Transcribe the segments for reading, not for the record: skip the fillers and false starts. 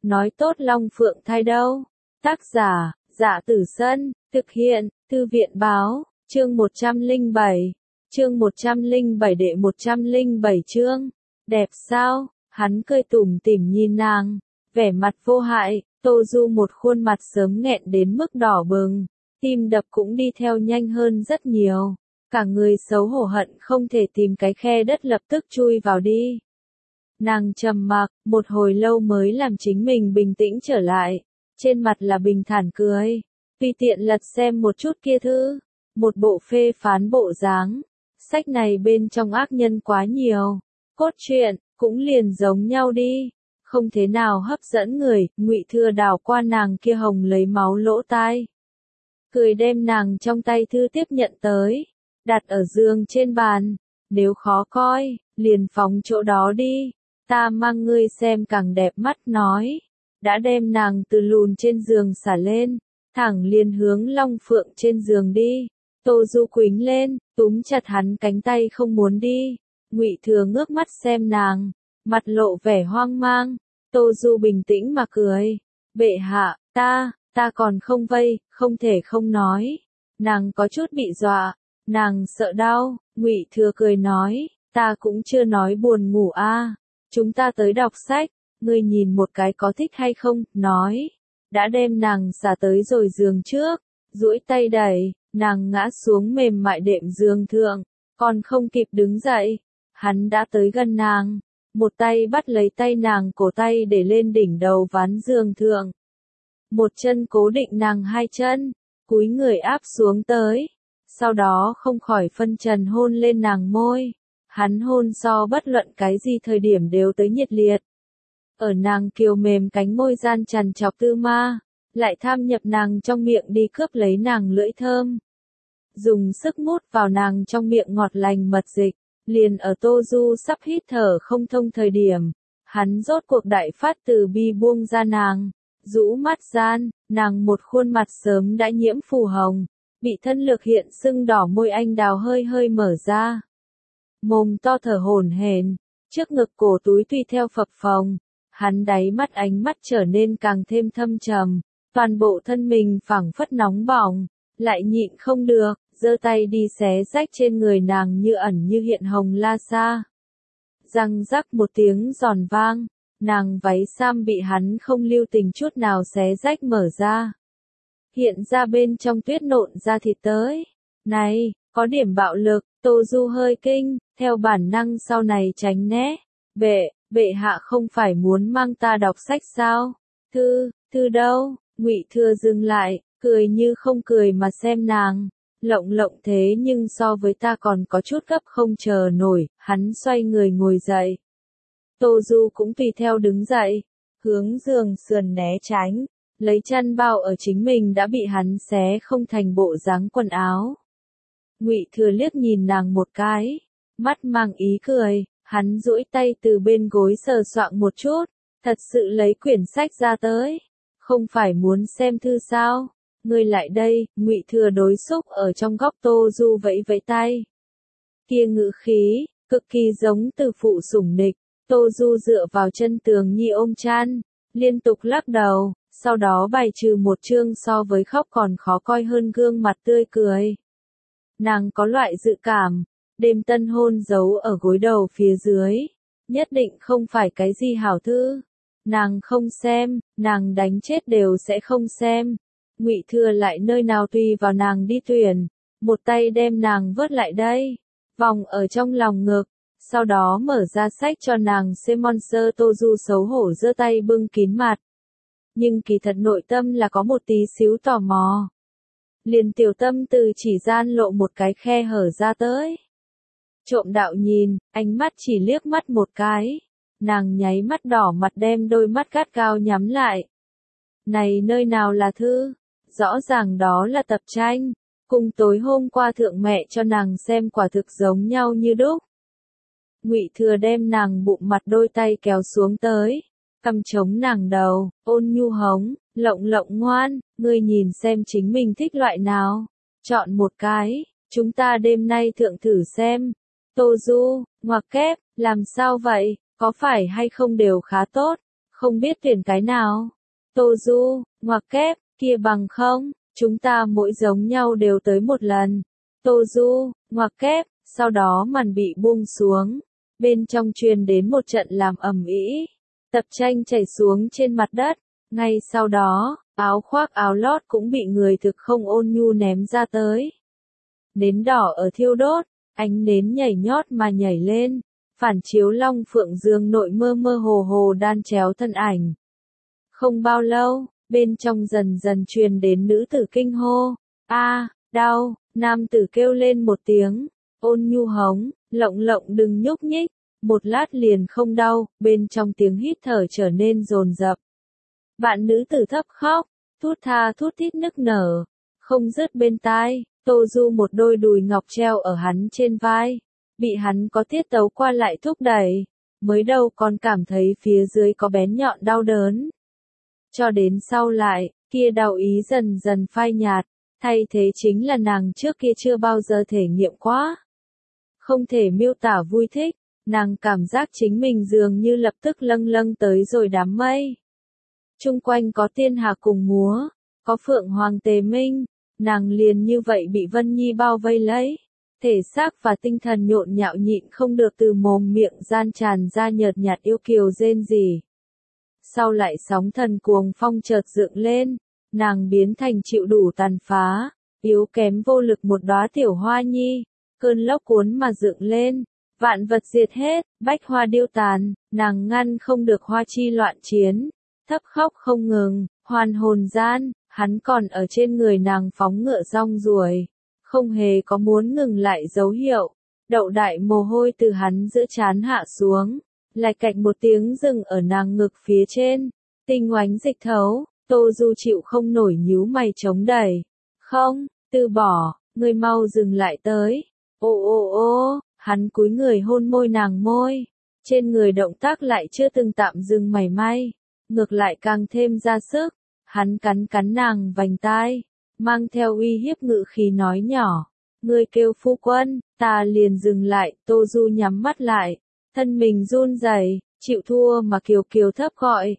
nói tốt Long Phượng thai đâu. Tác giả, Dạ Tử Sân, thực hiện, Thư viện báo, chương 107, chương 107 đệ 107 chương, đẹp sao, hắn cười tủm tỉm nhìn nàng, vẻ mặt vô hại, Tô Du một khuôn mặt sớm nghẹn đến mức đỏ bừng, tim đập cũng đi theo nhanh hơn rất nhiều, cả người xấu hổ hận không thể tìm cái khe đất lập tức chui vào đi. Nàng trầm mặc, một hồi lâu mới làm chính mình bình tĩnh trở lại, trên mặt là bình thản cười, tùy tiện lật xem một chút kia thư, một bộ phê phán bộ dáng, sách này bên trong ác nhân quá nhiều, cốt truyện cũng liền giống nhau đi, không thế nào hấp dẫn người. Ngụy Thừa đảo qua nàng kia hồng lấy máu lỗ tai, cười đem nàng trong tay thư tiếp nhận tới, đặt ở giường trên bàn, nếu khó coi, liền phóng chỗ đó đi, ta mang ngươi xem càng đẹp mắt nói, đã đem nàng từ lùn trên giường xả lên, thẳng liền hướng Long Phượng trên giường đi. Tô Du quính lên, túm chặt hắn cánh tay không muốn đi. Ngụy Thừa ngước mắt xem nàng, mặt lộ vẻ hoang mang. Tô Du bình tĩnh mà cười, bệ hạ, ta còn không vây, không thể không nói. Nàng có chút bị dọa, nàng sợ đau. Ngụy Thừa cười nói, ta cũng chưa nói buồn ngủ a, chúng ta tới đọc sách, ngươi nhìn một cái có thích hay không, nói. Đã đem nàng xả tới rồi giường trước, duỗi tay đẩy, nàng ngã xuống mềm mại đệm giường thượng, còn không kịp đứng dậy, hắn đã tới gần nàng, một tay bắt lấy tay nàng cổ tay để lên đỉnh đầu ván giường thượng. Một chân cố định nàng hai chân, cúi người áp xuống tới, sau đó không khỏi phân trần hôn lên nàng môi. Hắn hôn so bất luận cái gì thời điểm đều tới nhiệt liệt. Ở nàng kiều mềm cánh môi gian trằn trọc tư ma, lại tham nhập nàng trong miệng đi cướp lấy nàng lưỡi thơm. Dùng sức mút vào nàng trong miệng ngọt lành mật dịch, liền ở Tô Du sắp hít thở không thông thời điểm, hắn rốt cuộc đại phát từ bi buông ra nàng, rũ mắt gian, nàng một khuôn mặt sớm đã nhiễm phù hồng, bị thân lực hiện sưng đỏ môi anh đào hơi hơi mở ra. Mồm to thở hổn hển, trước ngực cổ túi tùy theo phập phồng, hắn đáy mắt ánh mắt trở nên càng thêm thâm trầm, toàn bộ thân mình phảng phất nóng bỏng, lại nhịn không được, giơ tay đi xé rách trên người nàng như ẩn như hiện hồng la sa. Răng rắc một tiếng giòn vang, nàng váy sam bị hắn không lưu tình chút nào xé rách mở ra. Hiện ra bên trong tuyết nộn ra thịt tới. Này, có điểm bạo lực, Tô Du hơi kinh, theo bản năng sau này tránh né. Bệ hạ không phải muốn mang ta đọc sách sao? Thư đâu? Ngụy Thừa dừng lại, cười như không cười mà xem nàng. Lộng thế nhưng so với ta còn có chút gấp không chờ nổi, hắn xoay người ngồi dậy. Tô Du cũng tùy theo đứng dậy, hướng giường sườn né tránh, lấy chăn bao ở chính mình đã bị hắn xé không thành bộ dáng quần áo. Ngụy Thừa liếc nhìn nàng một cái, mắt mang ý cười, hắn duỗi tay từ bên gối sờ soạng một chút, thật sự lấy quyển sách ra tới, không phải muốn xem thư sao? Ngươi lại đây. Ngụy Thừa đối xúc ở trong góc Tô Du vẫy vẫy tay. Kia ngữ khí, cực kỳ giống từ phụ sủng nịch. Tô Du dựa vào chân tường nhi ôm chăn, liên tục lắc đầu, sau đó bài trừ một chương so với khóc còn khó coi hơn gương mặt tươi cười. Nàng có loại dự cảm, đêm tân hôn giấu ở gối đầu phía dưới, nhất định không phải cái gì hảo thư. Nàng không xem, nàng đánh chết đều sẽ không xem. Ngụy Thừa lại nơi nào tùy vào nàng đi tuyển, một tay đem nàng vớt lại đây, vòng ở trong lòng ngực, sau đó mở ra sách cho nàng xem. Monster Tô Du xấu hổ giơ tay bưng kín mặt, nhưng kỳ thật nội tâm là có một tí xíu tò mò. Liền tiểu tâm từ chỉ gian lộ một cái khe hở ra tới. Trộm đạo nhìn, ánh mắt chỉ liếc mắt một cái, nàng nháy mắt đỏ mặt đem đôi mắt gắt gao nhắm lại. Này nơi nào là thư? Rõ ràng đó là tập tranh, cùng tối hôm qua thượng mẹ cho nàng xem quả thực giống nhau như đúc. Ngụy Thừa đem nàng bụng mặt đôi tay kéo xuống tới, cầm chống nàng đầu, ôn nhu hống, lộng ngoan, ngươi nhìn xem chính mình thích loại nào, chọn một cái, chúng ta đêm nay thượng thử xem. Tô Du, ngoặc kép, làm sao vậy, có phải hay không đều khá tốt, không biết tuyển cái nào. Tô Du, ngoặc kép, kia bằng không, chúng ta mỗi giống nhau đều tới một lần. Tô Du, ngoặc kép, sau đó màn bị buông xuống. Bên trong truyền đến một trận làm ầm ĩ, tập tranh chảy xuống trên mặt đất. Ngay sau đó, áo khoác áo lót cũng bị người thực không ôn nhu ném ra tới. Nến đỏ ở thiêu đốt, ánh nến nhảy nhót mà nhảy lên, phản chiếu long phượng dương nội mơ mơ hồ hồ đan chéo thân ảnh. Không bao lâu, bên trong dần dần truyền đến nữ tử kinh hô, a, đau, nam tử kêu lên một tiếng, ôn nhu hống, lộng lộng đừng nhúc nhích, một lát liền không đau, bên trong tiếng hít thở trở nên dồn dập. Bạn nữ tử thấp khóc, thút tha thút thít nức nở, không dứt bên tai. Tô Du một đôi đùi ngọc treo ở hắn trên vai, bị hắn có tiết tấu qua lại thúc đẩy, mới đầu còn cảm thấy phía dưới có bén nhọn đau đớn. Cho đến sau lại, kia đau ý dần dần phai nhạt, thay thế chính là nàng trước kia chưa bao giờ thể nghiệm quá. Không thể miêu tả vui thích, nàng cảm giác chính mình dường như lập tức lâng lâng tới rồi đám mây. Chung quanh có tiên hà cùng múa, có phượng hoàng tề minh. Nàng liền như vậy bị Vân Nhi bao vây lấy, thể xác và tinh thần nhộn nhạo nhịn không được từ mồm miệng gian tràn ra nhợt nhạt yêu kiều rên rỉ. Sau lại sóng thần cuồng phong chợt dựng lên, nàng biến thành chịu đủ tàn phá, yếu kém vô lực một đóa tiểu hoa nhi, cơn lốc cuốn mà dựng lên, vạn vật diệt hết, bách hoa điêu tàn, nàng ngăn không được hoa chi loạn chiến, thấp khóc không ngừng, hoàn hồn gian. Hắn còn ở trên người nàng phóng ngựa rong ruổi, không hề có muốn ngừng lại dấu hiệu. Đậu đại mồ hôi từ hắn giữa trán hạ xuống, lạch cạch một tiếng dừng ở nàng ngực phía trên, tinh oánh dịch thấu. Tô Du chịu không nổi nhíu mày chống đẩy. Không, từ bỏ, người mau dừng lại tới. Ô ô ô, hắn cúi người hôn môi nàng môi, trên người động tác lại chưa từng tạm dừng mảy may, ngược lại càng thêm ra sức. Hắn cắn cắn nàng vành tai, mang theo uy hiếp ngự khí nói nhỏ, ngươi kêu phu quân, ta liền dừng lại. Tô Du nhắm mắt lại, thân mình run rẩy, chịu thua mà kiều kiều thấp gọi,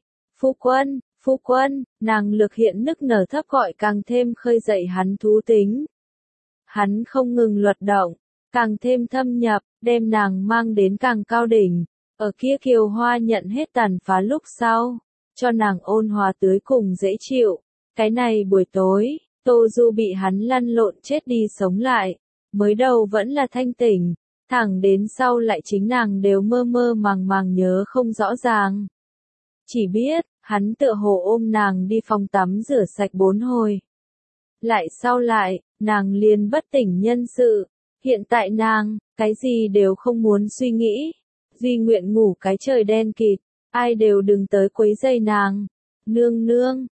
phu quân, nàng lực hiện nức nở thấp gọi càng thêm khơi dậy hắn thú tính. Hắn không ngừng luật động, càng thêm thâm nhập, đem nàng mang đến càng cao đỉnh, ở kia kiều hoa nhận hết tàn phá lúc sau. Cho nàng ôn hòa tưới cùng dễ chịu. Cái này buổi tối, Tô Du bị hắn lăn lộn chết đi sống lại, mới đầu vẫn là thanh tỉnh, thẳng đến sau lại chính nàng đều mơ mơ màng màng nhớ không rõ ràng. Chỉ biết, hắn tựa hồ ôm nàng đi phòng tắm rửa sạch 4 hồi. Lại sau lại, nàng liền bất tỉnh nhân sự, hiện tại nàng, cái gì đều không muốn suy nghĩ, duy nguyện ngủ cái trời đen kịt. Ai đều đừng tới quấy rầy nàng. Nương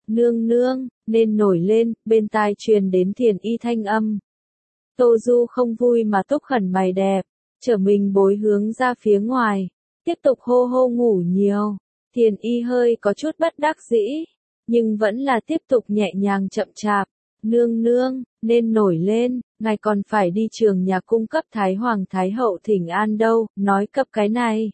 nương, nên nổi lên, bên tai truyền đến Thiền Y thanh âm. Tô Du không vui mà túc khẩn mày đẹp, trở mình bối hướng ra phía ngoài, tiếp tục hô hô ngủ nhiều. Thiền Y hơi có chút bất đắc dĩ, nhưng vẫn là tiếp tục nhẹ nhàng chậm chạp. Nương, nên nổi lên, ngài còn phải đi trường nhà cung cấp Thái Hoàng Thái Hậu thỉnh an đâu, nói cập cái này.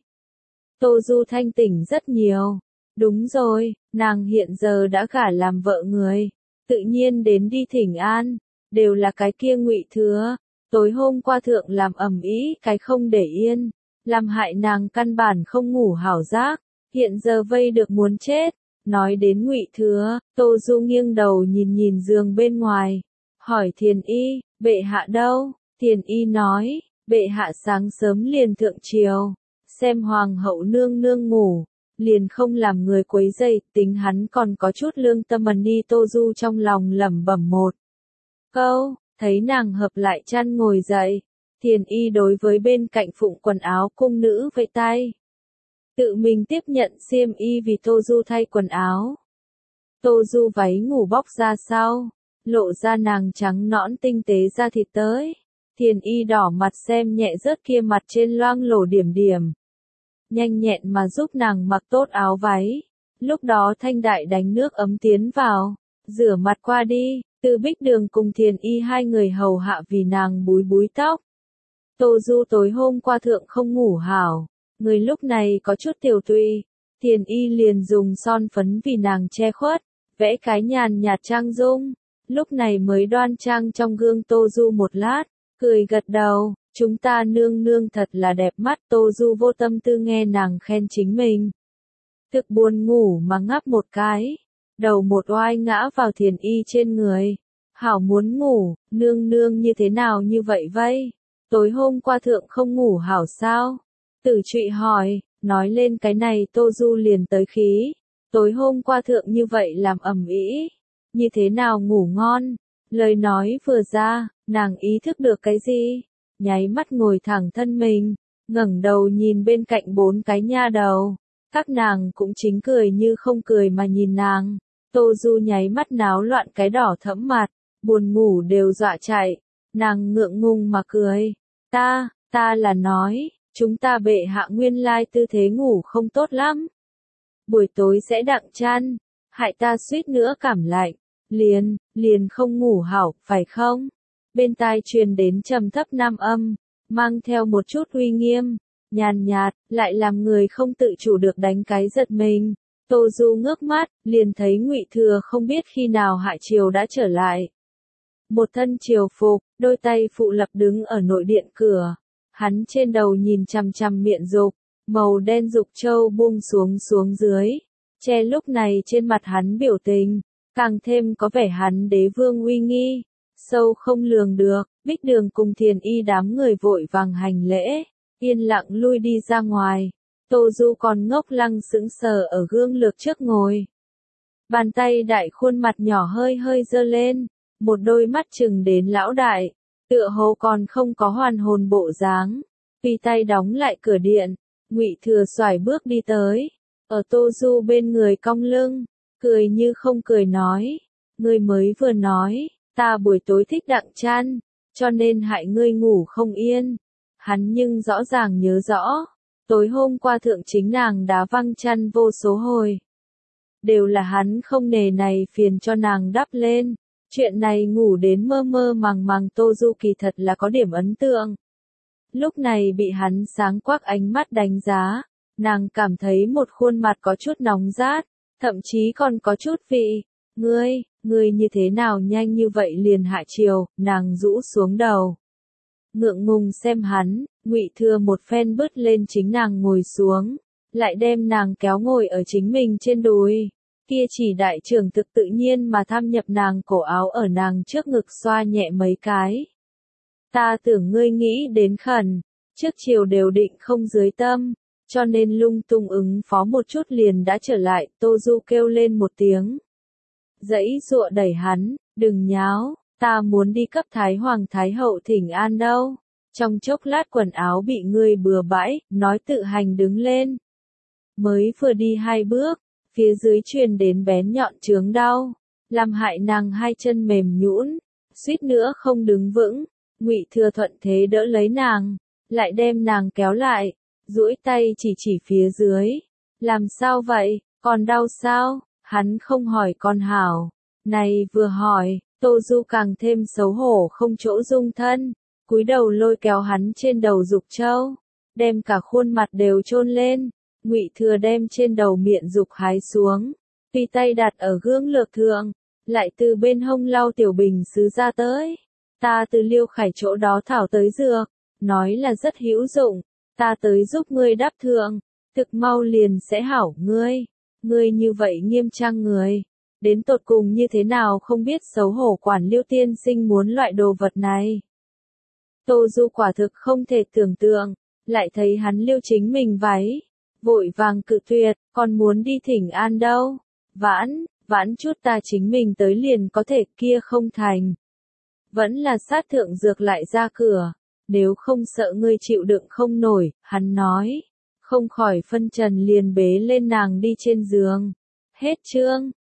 Tô Du thanh tỉnh rất nhiều. Đúng rồi, nàng hiện giờ đã gả làm vợ người, tự nhiên đến đi thỉnh an, đều là cái kia Ngụy Thừa, tối hôm qua thượng làm ầm ĩ cái không để yên, làm hại nàng căn bản không ngủ hảo giác, hiện giờ vây được muốn chết. Nói đến Ngụy Thừa, Tô Du nghiêng đầu nhìn nhìn giường bên ngoài, hỏi Thiền Y, bệ hạ đâu? Thiền Y nói, bệ hạ sáng sớm liền thượng triều, xem hoàng hậu nương nương ngủ, liền không làm người quấy rầy, tính hắn còn có chút lương tâm đi. Tô Du trong lòng lẩm bẩm một câu, thấy nàng hợp lại chăn ngồi dậy, Thiền Y đối với bên cạnh phụng quần áo cung nữ vẫy tay, tự mình tiếp nhận xiêm y vì Tô Du thay quần áo. Tô Du váy ngủ bóc ra sau, lộ ra nàng trắng nõn tinh tế da thịt tới. Thiền Y đỏ mặt xem nhẹ rớt kia mặt trên loang lổ điểm điểm, nhanh nhẹn mà giúp nàng mặc tốt áo váy. Lúc đó Thanh Đại đánh nước ấm tiến vào, rửa mặt qua đi, Từ Bích Đường cùng Thiền Y hai người hầu hạ vì nàng búi búi tóc. Tô Du tối hôm qua thượng không ngủ hảo, người lúc này có chút tiểu tụy, Thiền Y liền dùng son phấn vì nàng che khuất, vẽ cái nhàn nhạt trang dung, lúc này mới đoan trang trong gương Tô Du một lát, cười gật đầu, chúng ta nương nương thật là đẹp mắt. Tô Du vô tâm tư nghe nàng khen chính mình. Thực buồn ngủ mà ngáp một cái, đầu một oai ngã vào Thiền Y trên người. Hảo muốn ngủ, nương nương như thế nào như vậy vây? Tối hôm qua thượng không ngủ hảo sao? Tử Trụy hỏi, nói lên cái này Tô Du liền tới khí. Tối hôm qua thượng như vậy làm ầm ĩ, như thế nào ngủ ngon? Lời nói vừa ra, nàng ý thức được cái gì? Nháy mắt ngồi thẳng thân mình, ngẩng đầu nhìn bên cạnh bốn cái nha đầu. Các nàng cũng chính cười như không cười mà nhìn nàng. Tô Du nháy mắt náo loạn cái đỏ thẫm mặt, buồn ngủ đều dọa chạy. Nàng ngượng ngùng mà cười. Ta là nói, chúng ta bệ hạ nguyên lai tư thế ngủ không tốt lắm. Buổi tối sẽ đặng chăn, hại ta suýt nữa cảm lạnh. Liền không ngủ hảo, phải không? Bên tai truyền đến trầm thấp nam âm, mang theo một chút uy nghiêm, nhàn nhạt, lại làm người không tự chủ được đánh cái giật mình. Tô Du ngước mắt, liền thấy Ngụy Thừa không biết khi nào hạ triều đã trở lại. Một thân triều phục, đôi tay phụ lập đứng ở nội điện cửa. Hắn trên đầu nhìn chằm chằm miệng dục, màu đen dục châu buông xuống dưới. Che lúc này trên mặt hắn biểu tình, càng thêm có vẻ hắn đế vương uy nghi, sâu không lường được. Bích Đường cùng Thiền Y đám người vội vàng hành lễ, yên lặng lui đi ra ngoài. Tô Du còn ngốc lăng sững sờ ở gương lược trước ngồi. Bàn tay đại khuôn mặt nhỏ hơi hơi giơ lên, một đôi mắt trừng đến lão đại, tựa hồ còn không có hoàn hồn bộ dáng. Tùy tay đóng lại cửa điện, Ngụy Thừa xoải bước đi tới, ở Tô Du bên người cong lưng, cười như không cười nói, ngươi mới vừa nói, ta buổi tối thích đặng chăn, cho nên hại ngươi ngủ không yên. Hắn nhưng rõ ràng nhớ rõ, tối hôm qua thượng chính nàng đá văng chăn vô số hồi. Đều là hắn không nề này phiền cho nàng đắp lên. Chuyện này ngủ đến mơ mơ màng màng Tô Du kỳ thật là có điểm ấn tượng. Lúc này bị hắn sáng quắc ánh mắt đánh giá, nàng cảm thấy một khuôn mặt có chút nóng rát, thậm chí còn có chút vị. Ngươi như thế nào nhanh như vậy liền hạ triều? Nàng rũ xuống đầu, ngượng ngùng xem hắn. Ngụy Thừa một phen bứt lên chính nàng ngồi xuống, lại đem nàng kéo ngồi ở chính mình trên đùi. Kia chỉ đại trưởng thực tự nhiên mà tham nhập nàng cổ áo ở nàng trước ngực xoa nhẹ mấy cái. Ta tưởng ngươi nghĩ đến khẩn, trước chiều đều định không dưới tâm, cho nên lung tung ứng phó một chút liền đã trở lại. Tô Du kêu lên một tiếng, giãy giụa đẩy hắn, đừng nháo, ta muốn đi cấp Thái Hoàng Thái Hậu thỉnh an đâu. Trong chốc lát quần áo bị ngươi bừa bãi, nói tự hành đứng lên. Mới vừa đi 2 bước, phía dưới truyền đến bén nhọn chướng đau, làm hại nàng hai chân mềm nhũn, suýt nữa không đứng vững. Ngụy Thừa thuận thế đỡ lấy nàng, lại đem nàng kéo lại, duỗi tay chỉ phía dưới. Làm sao vậy, còn đau sao? Hắn không hỏi con hảo, này vừa hỏi, Tô Du càng thêm xấu hổ không chỗ dung thân, cúi đầu lôi kéo hắn trên đầu dục châu, đem cả khuôn mặt đều chôn lên. Ngụy Thừa đem trên đầu miệng dục hái xuống, tùy tay đặt ở gương lược thượng, lại từ bên hông lau tiểu bình sứ ra tới. Ta từ Liêu Khải chỗ đó thảo tới dược, nói là rất hữu dụng, ta tới giúp ngươi đắp thượng, thực mau liền sẽ hảo ngươi như vậy nghiêm trang người, đến tột cùng như thế nào không biết xấu hổ quản Liêu tiên sinh muốn loại đồ vật này. Tô Du quả thực không thể tưởng tượng, lại thấy hắn liêu chính mình váy, vội vàng cự tuyệt, còn muốn đi thỉnh an đâu. Vãn chút ta chính mình tới liền có thể, kia không thành. Vẫn là sát thượng dược lại ra cửa, nếu không sợ ngươi chịu đựng không nổi, hắn nói. Không khỏi phân trần liền bế lên nàng đi trên giường. Hết chương.